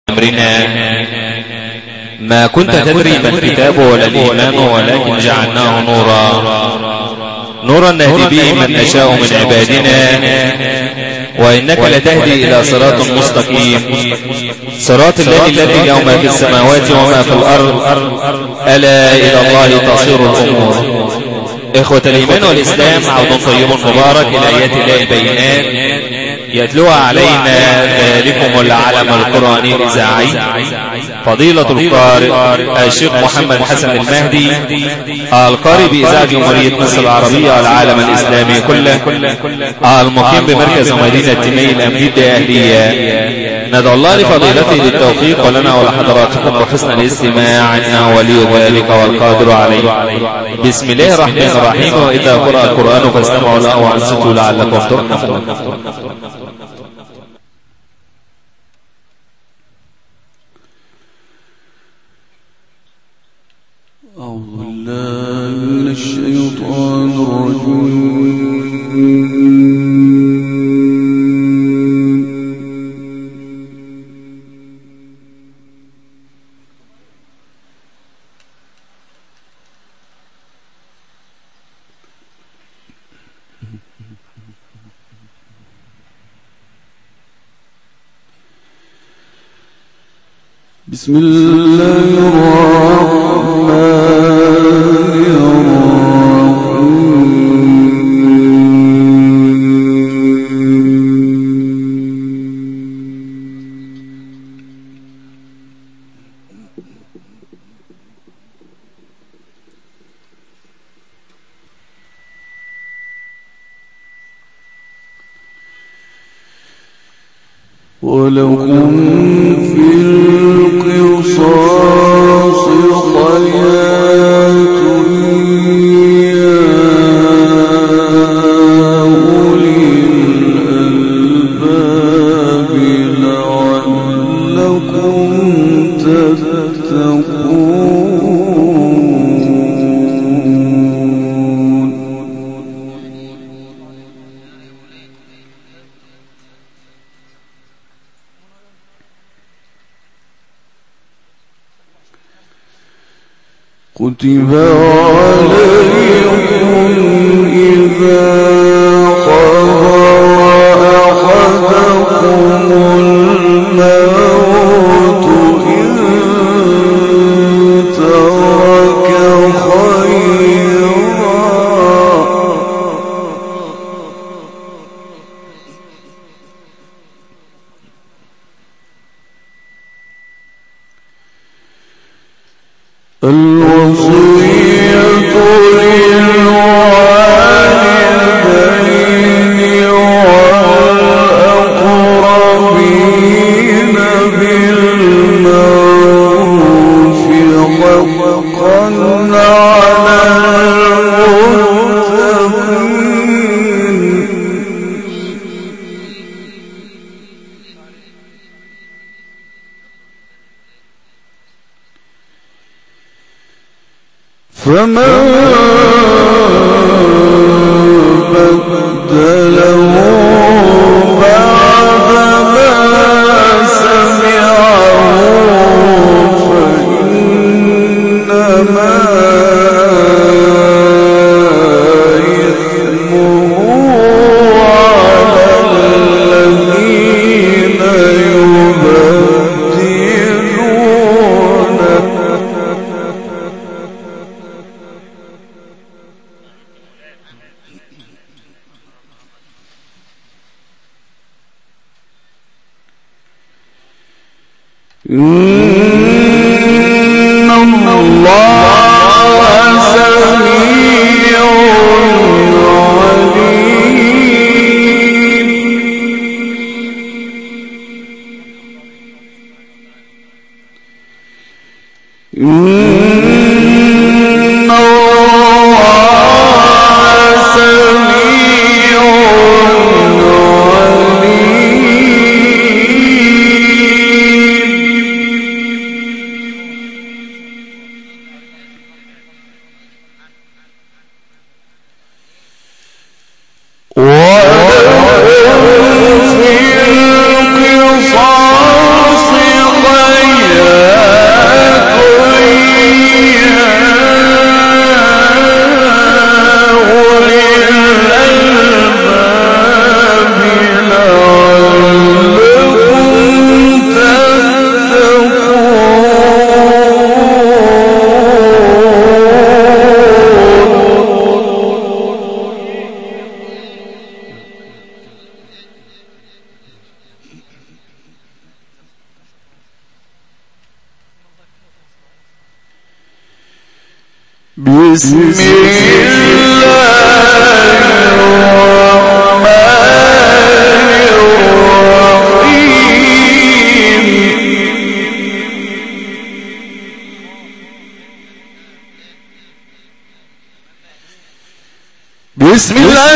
أمرنا ما كنت تدري ما الكتاب ولا الإيمان ولكن جعلناه نورا نهدي به من نشاء من عبادنا وإنك لتهدي إلى صراط مستقيم صراط الله الذي له ما في السماوات وما في الأرض ألا إلى الله تصير الأمور. إخوة الإيمان والإسلام، عود طيب مبارك إلى آيات الله البينات يتلوها علينا ذلكم العلم القرآني الإذاعي فضيلة القارئ الشيخ محمد حسن المهدي القارئ بإذاعة جمهورية مصر العربية والعالم الإسلامي كله المقيم بمركز مدينة تيمي الأمجيد أهلية. ندعو الله لفضيلته للتوفيق ولنا ولحضراتكم وحسن الاستماع إنه ولي ذلك والقادر عليه. بسم الله الرحمن الرحيم. وإذا قرأ القرآن فاستمعوا له وأنصتوا لعلكم ترحمون. أعوذ بالله من الشيطان الرجيم. بسم الله الرحمن ولكم في القصاص حياة يا أولي الألباب لعلكم تتقون. كتب عليكم إذا حضر أحدكم الموت إن ترك خيرا الوصية للوالدين والأقربين بالمعروف حقا على المتقين. فمن بدله بعد ما سمعه فإنما إثمه على الذين يبدلونه. إن الله سميع عليم. إن الله سميع ولكم في القصاص حياة بسم الله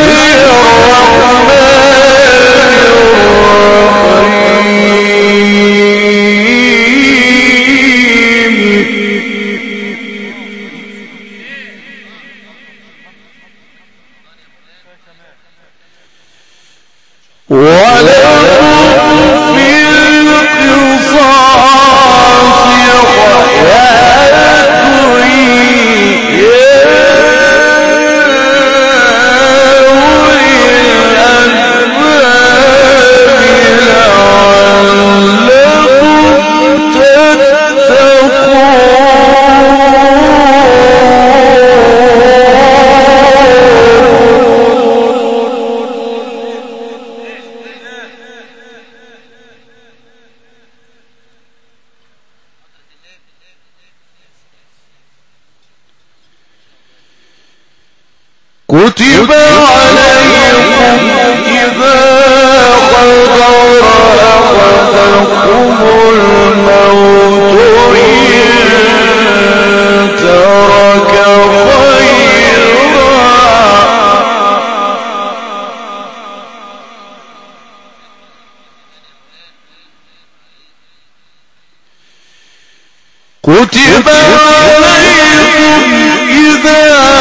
كتب عليكم إذا حضر أحدكم الموت إن ترك خيرا كتب عليكم إذا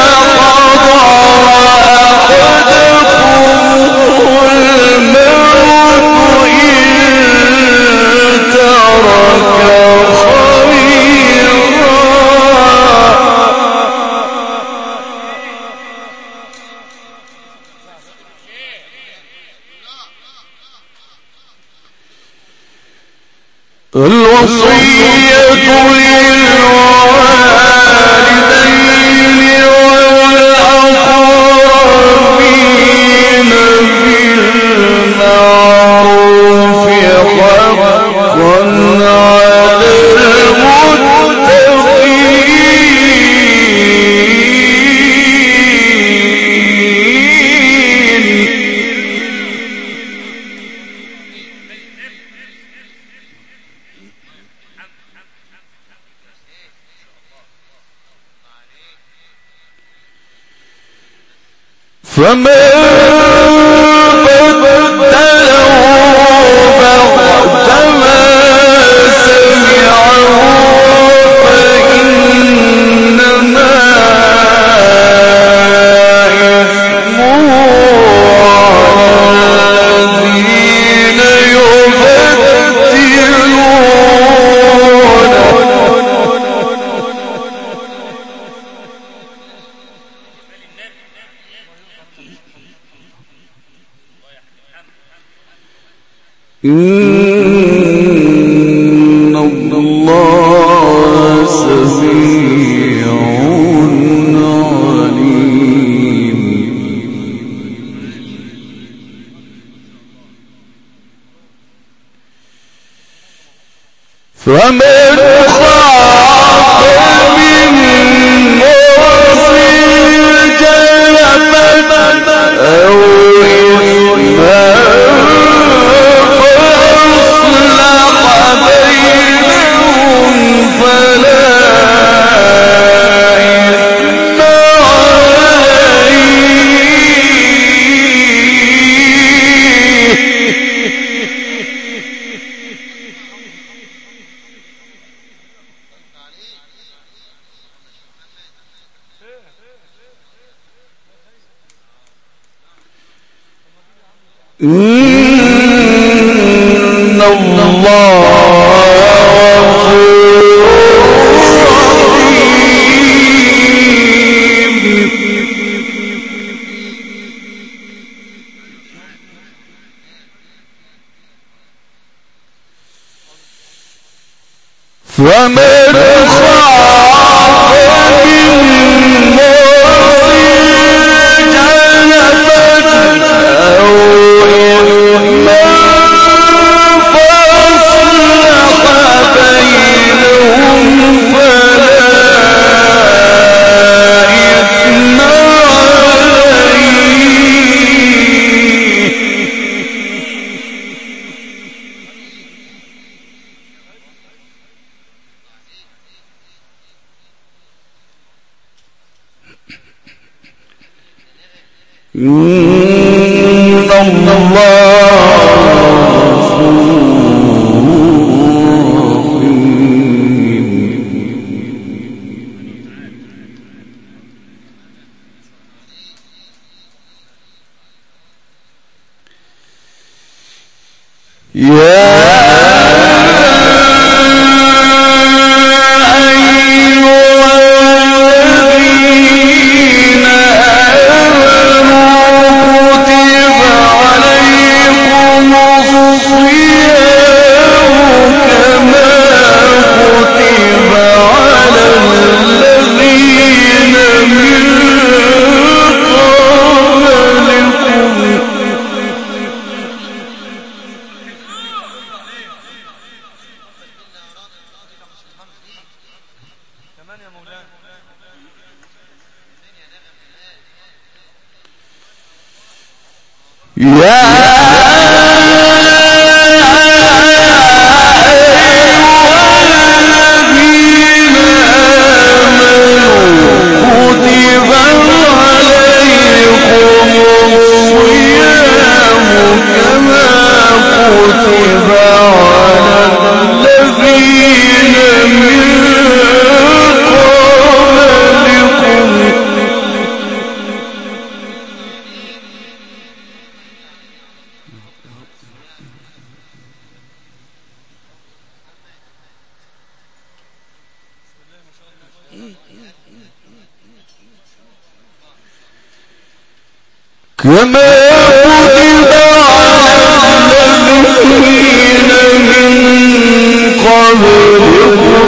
الوصية للوالدين والأقربين بالمعروف حقا على فمن بدله بعدما سمعه فإنما إثمه على الذين إن الله سميع عليم فمن خاف من موص جنفا أو إثما إن الله فمن خاف من موص جنفا أو إثما فأصلح بينهم فلا إن كما كتب على الذين من قبلكم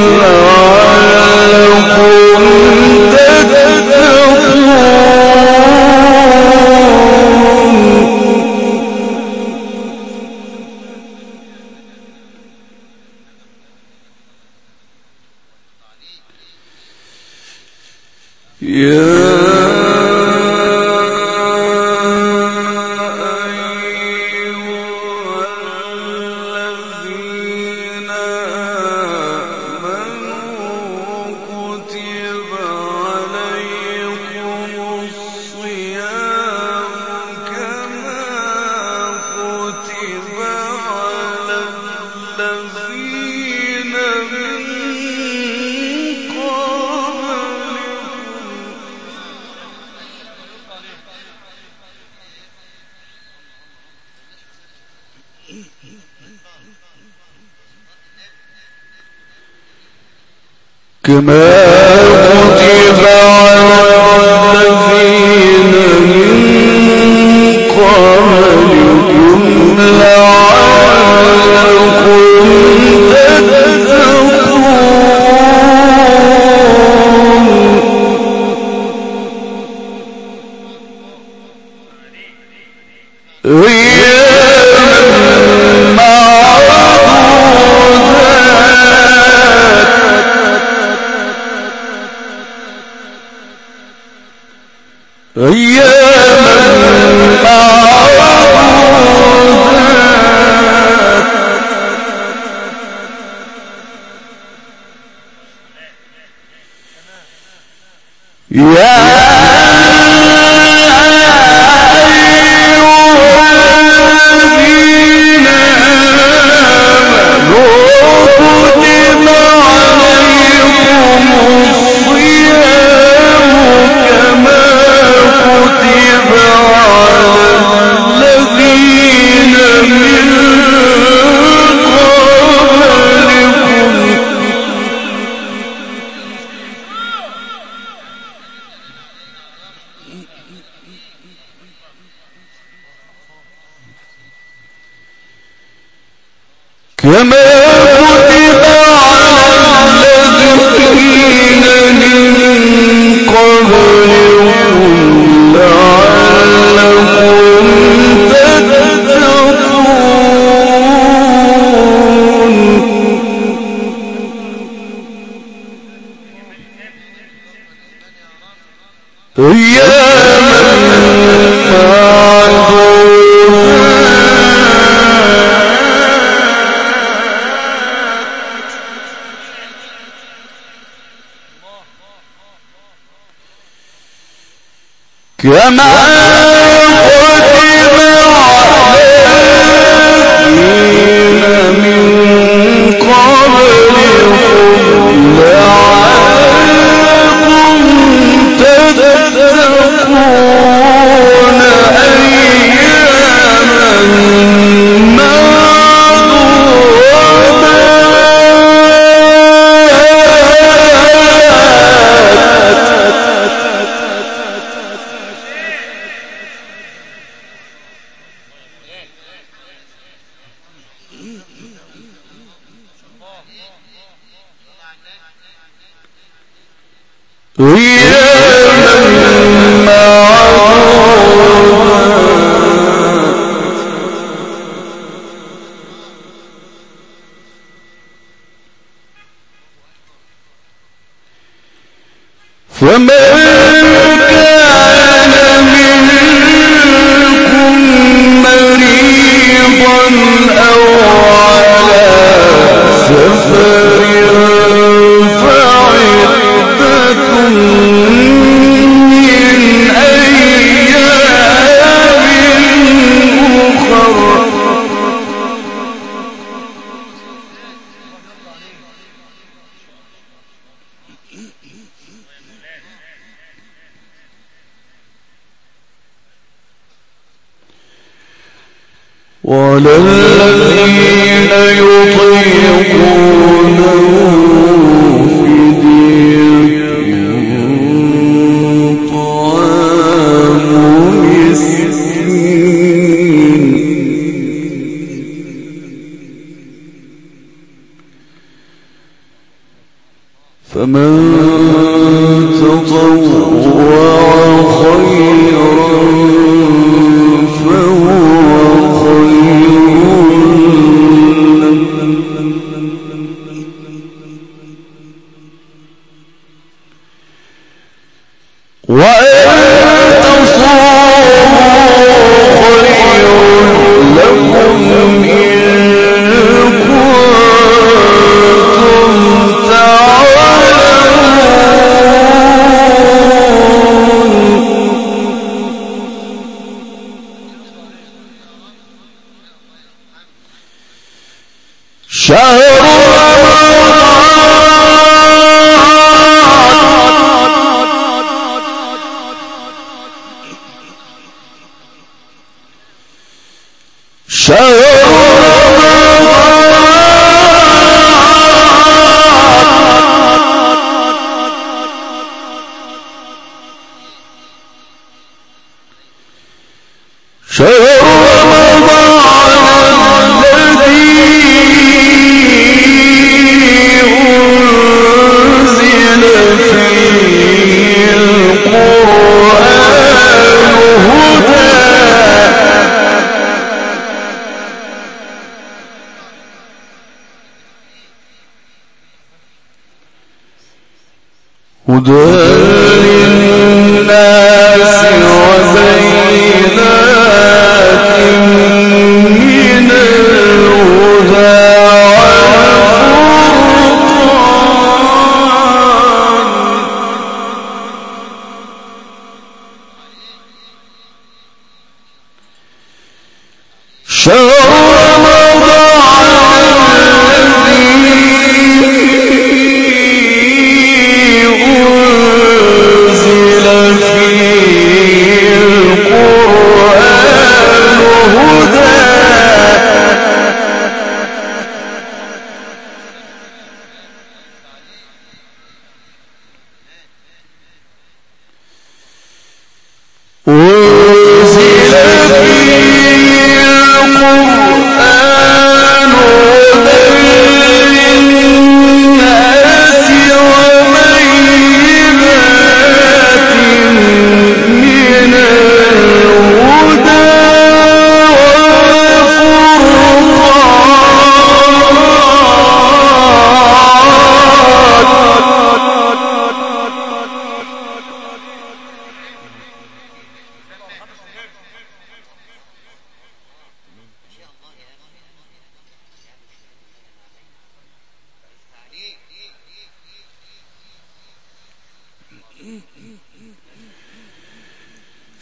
لعلكم كما كتب على الذين من قبلكم لعلكم كما كتب على الذين من قبلكم لعلكم تتقون أياما فمن كان منكم مريضا أو على سفر فعدة من أيام أخر وعلى الذين يطيقونه فدية طعام مسكين فمن تطوع خيرا فهو هدى للناس وبينات من الهدى والفرقان شهر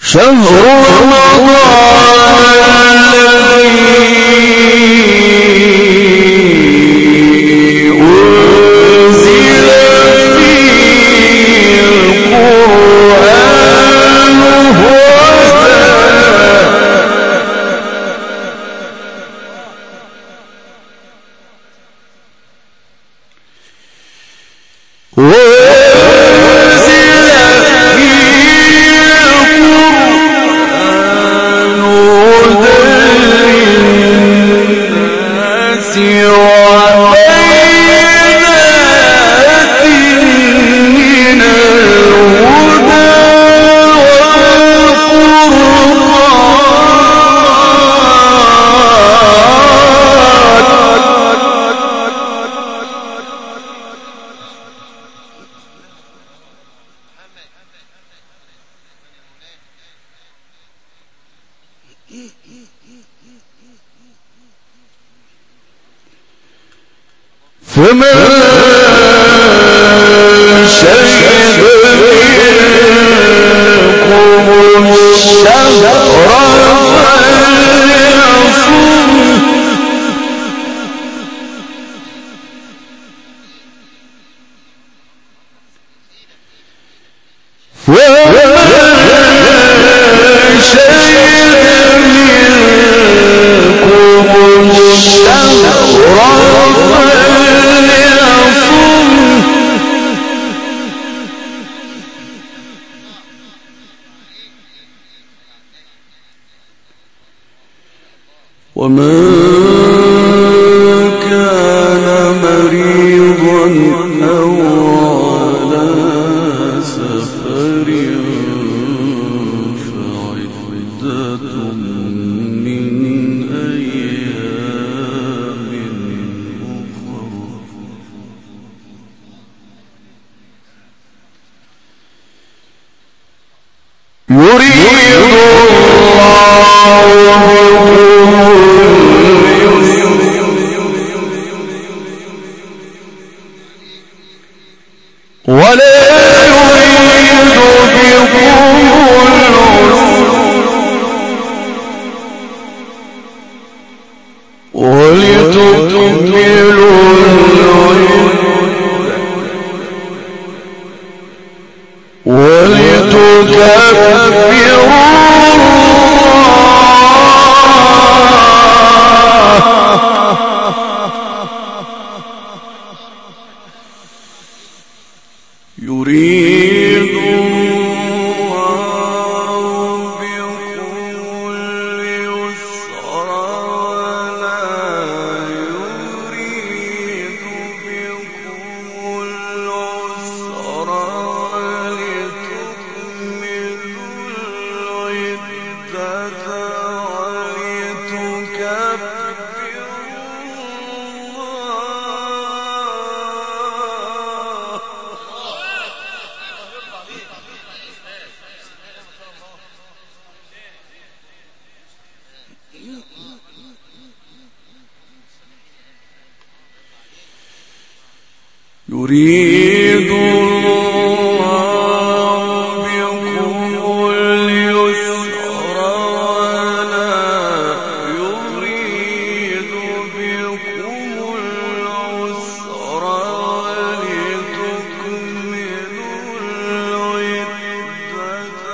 يريد الله بكم اليسر ولا يريد بكم العسر ولتكملوا العدة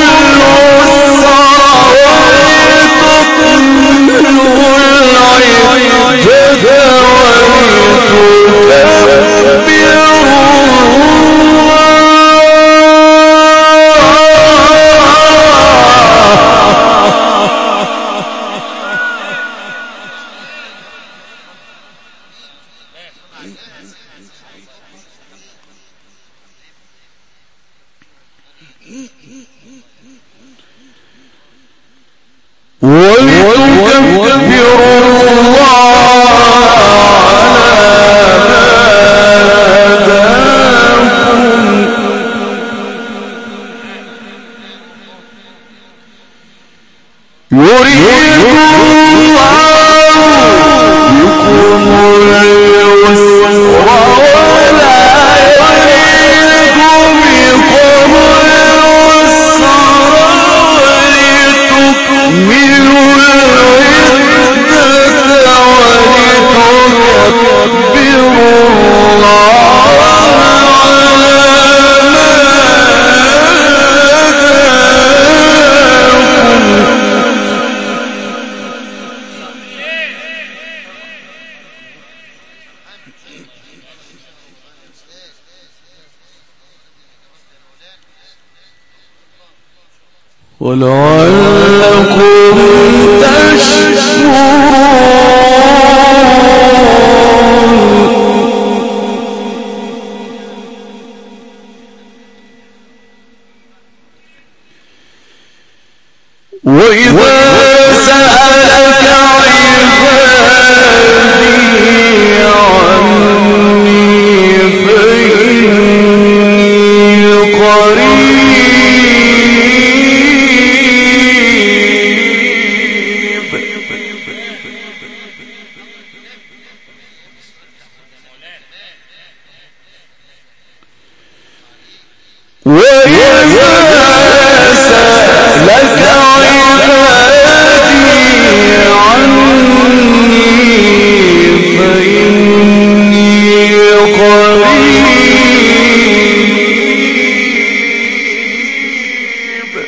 ولتكملوا العدة ولعلكم تشكرون وإذا سألك عبادي عني فإني قريب وإذا سألك عبادي عني فإني قريب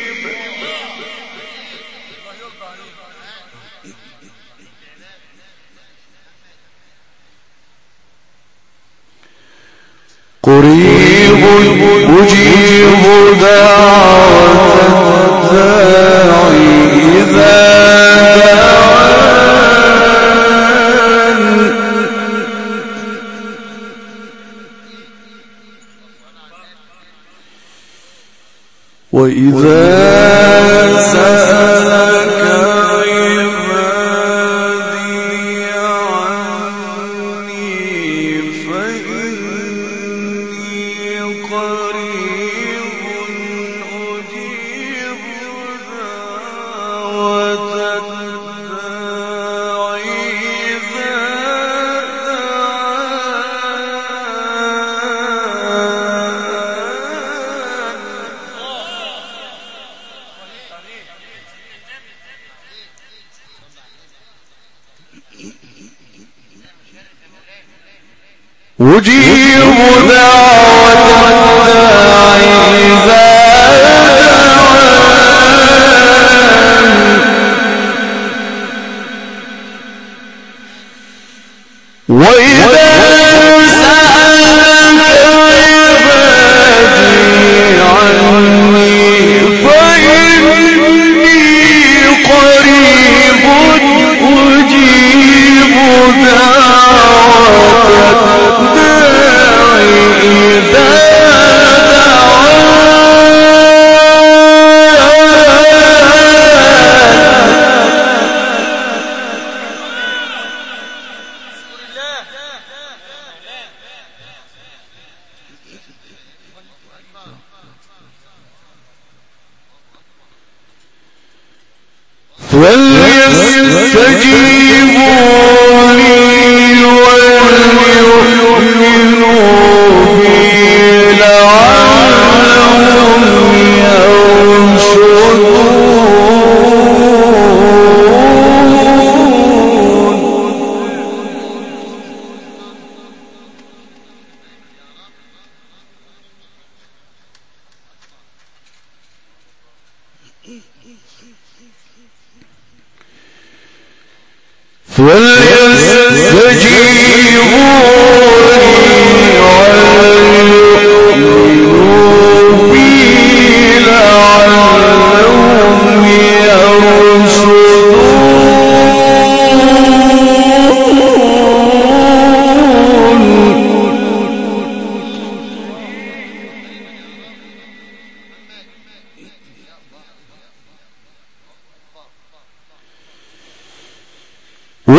قريب أجيب دعوة الداعي إذا دعان وإذا سألك عبادي عني فإني قريب أجيب دعوة الداعي إذا دعان أجيب دعوة الداعي إذا دعان وإذا سألك عبادي عني فإني قريب أجيب دعوة الداعي إذا فليستجيبوا لي وليؤمنوا بي لعلهم يرشدون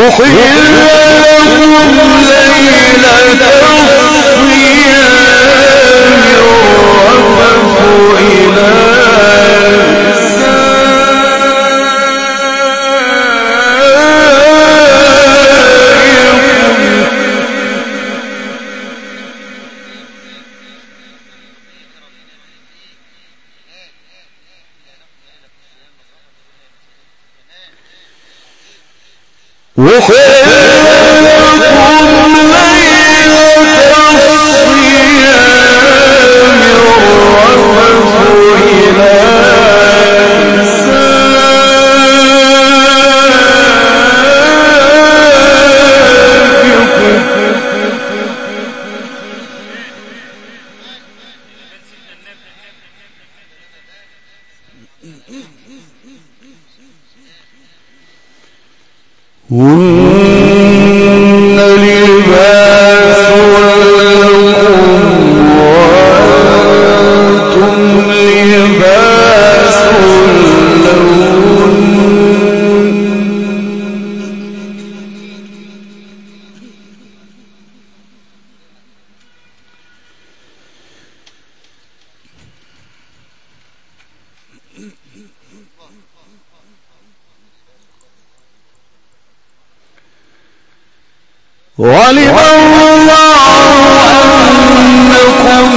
وعلم الله أنكم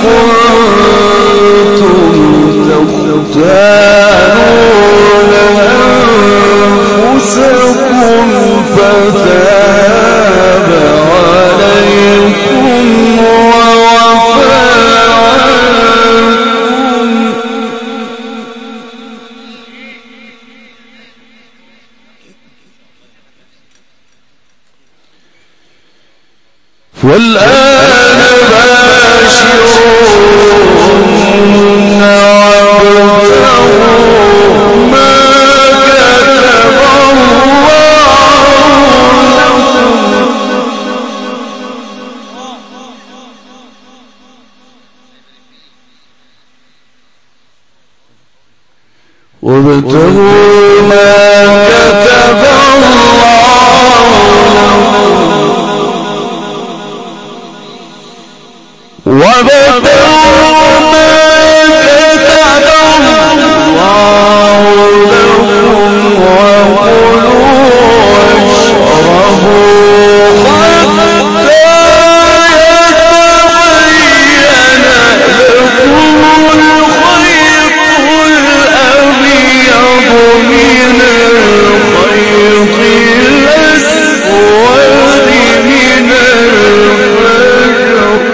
كنتم تختانون أنفسكم فتاب عليكم وعفى عنكم والآن باشرون وابتغوا ما كتب الله لكم وابتغوا ما كتب الله وابتغوا ما كتب الله لكم وكلوا واشربوا حتى يتبين لكم الخيط الأبيض من الخيط الأسود من الفجر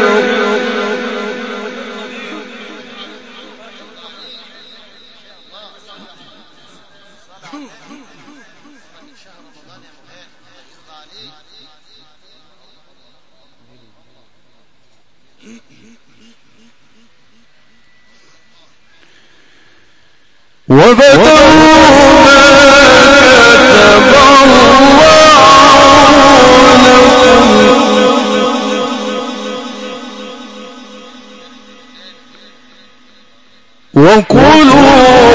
وابتغوا ما كتب الله لكم وكلوا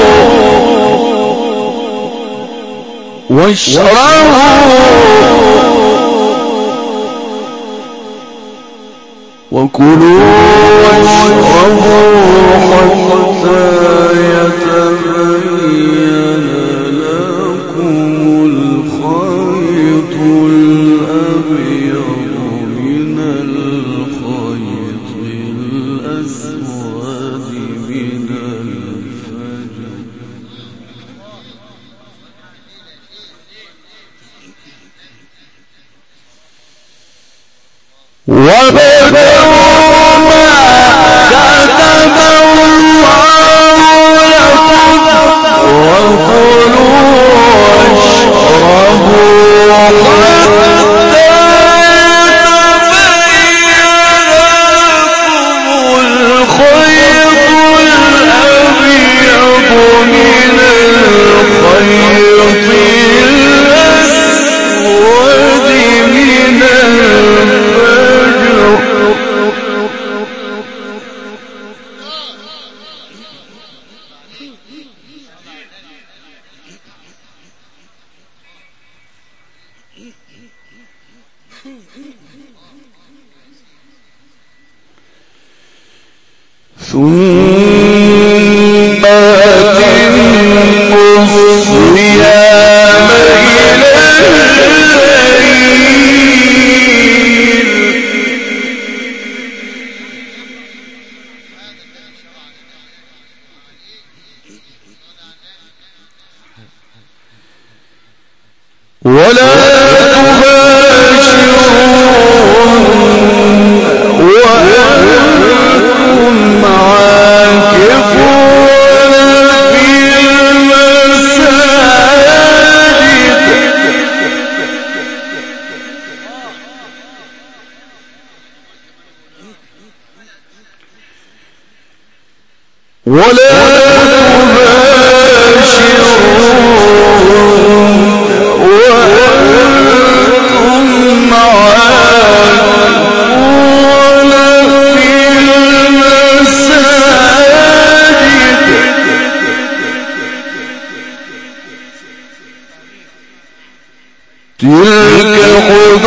واشربوا حتى يتبين لكم الخيط الأبيض من الخيط الأسود من الفجر وابتغوا ما كتب الله لكم وكلوا واشربوا حتى يتبين لكم الخيط الأبيض من الخيط الأسود من الفجر ثم أتموا الصيام إلى ولا تباشرون وأنتم عاكفون في المساجد ولا تلك حدود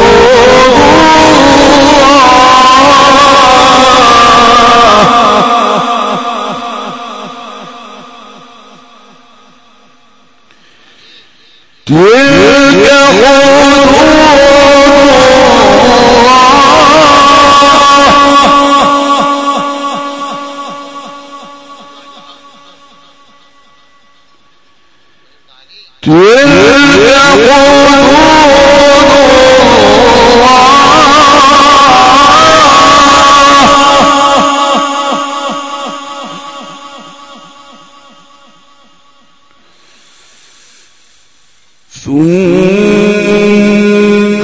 ثم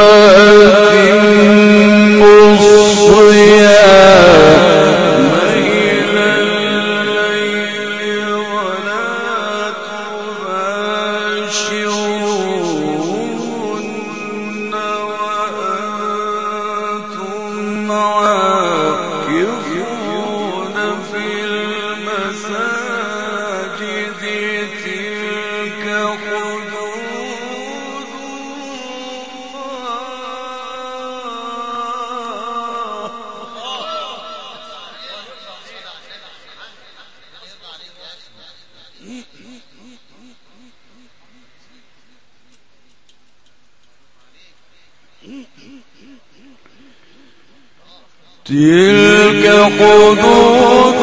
أتموا الصيام إلى الليل ولا تباشرون وأنتم عاكفون في المساجد تلك حدود تلك حدود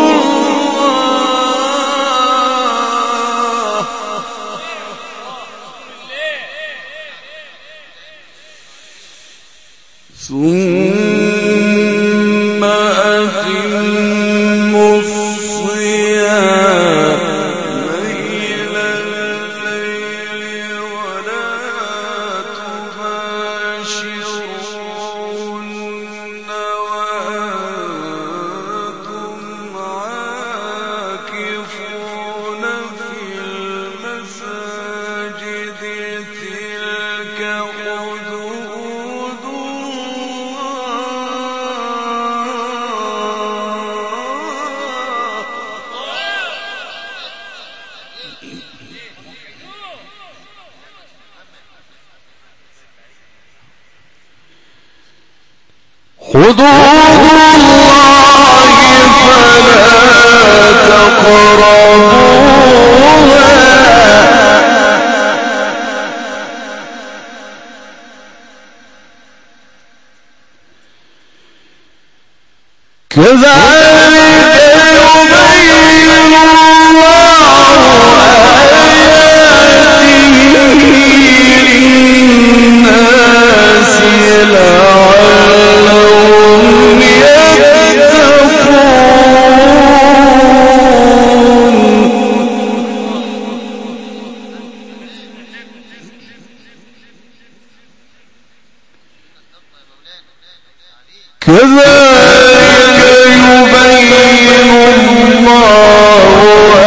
ثم أتموا الصيام إلى الليل ولا تباشرون وأنتم عاكفون في المساجد تلك حدود حدود الله فلا تقربوها كذلك يبين الله آياته للناس لعلهم يتقون كذلك يبين الله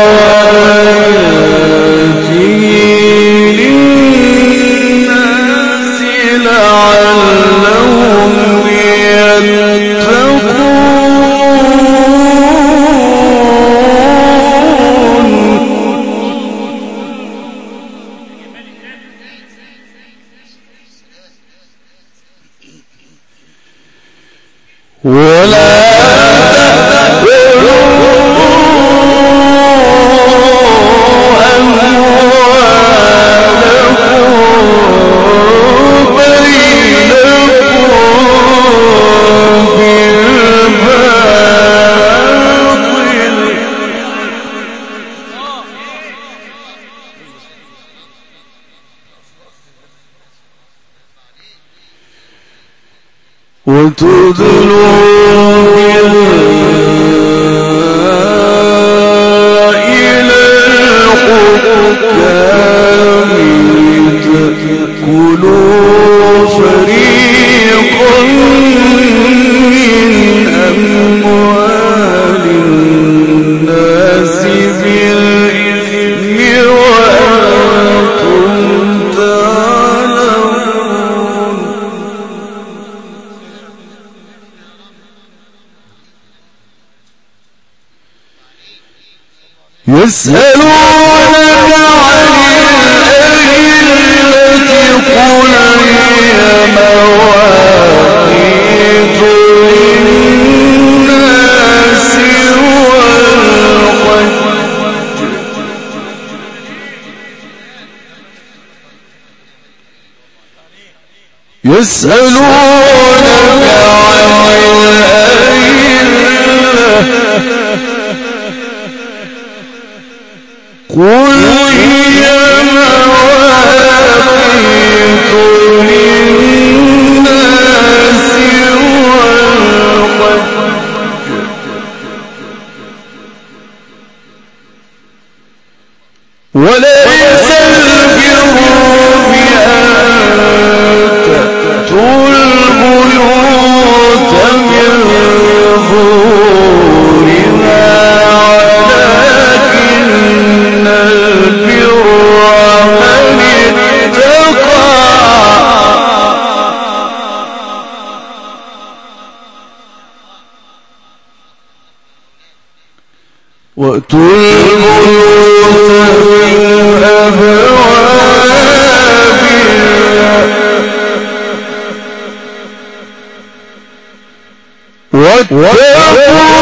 آياته للناس لعلهم يتقون ولا وتدلوا إلى الحكام تأكلوا فريقا من أموال الناس بالإثم وأنتم تعلمون يسألونك عن الأهلة قل هي مواقيت للناس والحج يسألونك عن الأهلة قل هي مواقيت للناس والحج وليس البر بأن تأتوا البيوت من ظهورها ولكن البر من اتقى وأتوا البيوت من أبوابها واتقوا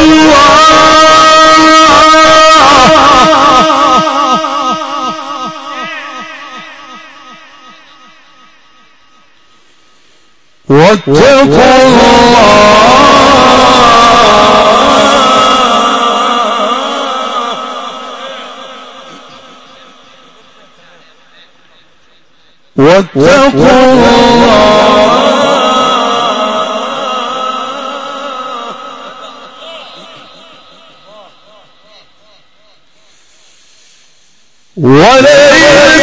واتقوا الله وليس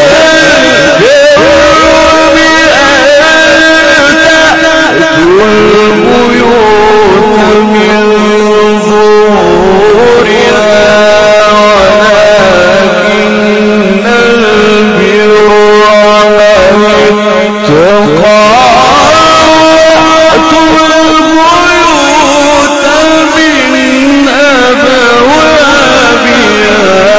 البر بأن تأتوا البيوت من ظهورها ولكن البر من اتقى وأتوا البيوت من أبوابها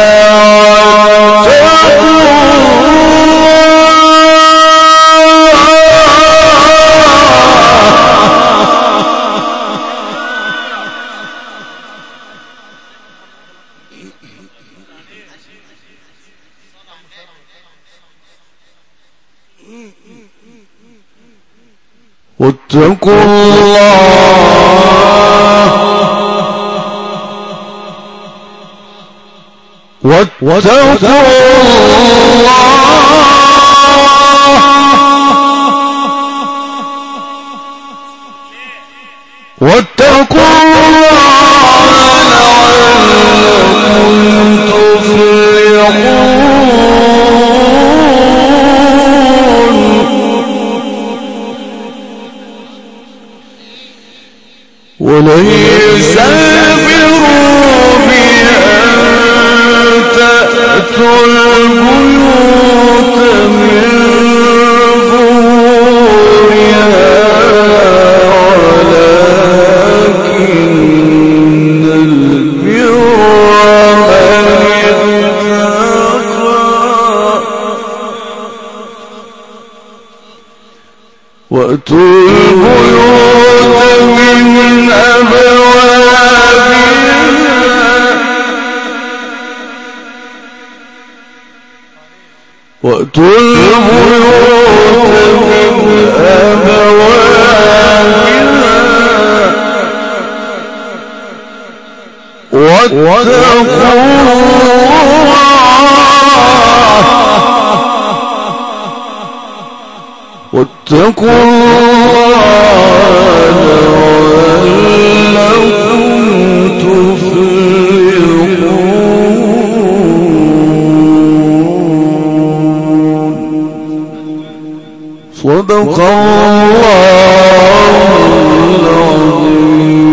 واتقوا الله واتقوا الله واتقوا الله لعلكم تفلحون وليس البر بأن تأتوا البيوت من ظهورها ولكن البر من اتقى وأتوا البيوت من وأتوا البيوت من أبوابها واتقوا الله لعلكم تفلحون. صدق الله العظيم.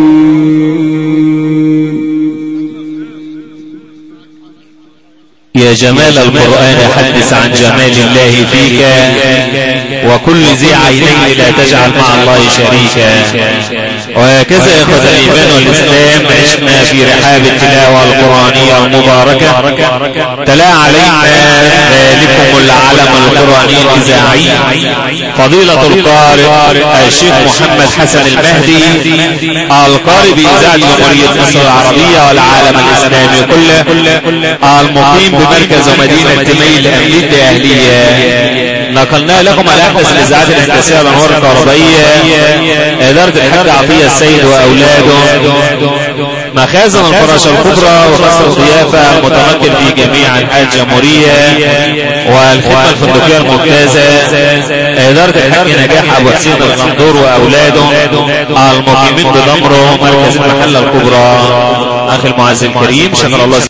يا جمال القرآن حدث عن جمال الله فيك، وكل ذي عينين لا تجعل مع الله شريكا. وهكذا يا إخوة الإيمان والإسلام عشنا في رحاب التلاوة القرآنية المباركة. تلا علينا ذلكم العلم القرآني الإذاعي فضيلة القارئ الشيخ محمد حسن المهدي، القارئ بإذاعة جمهورية مصر العربية والعالم الإسلامي كله، المقيم بمركز ومدينة تميل أملية أهلية. نقلنا لكم على أحدث الإذاعات الهندسية والأنوار الكهربائية، إدارة الحاج عطية السيد وأولاده، مخازن الفراشة الكبرى وقصر الضيافة المتمكن في جميع أنحاء الجمهورية، والخدمة الفندقية الممتازة، إدارة الحاج نجاح أبو حسين الغندور وأولاده المقيمين بدمره مركز المحلة الكبرى. أخي المعز الكريم، شكر الله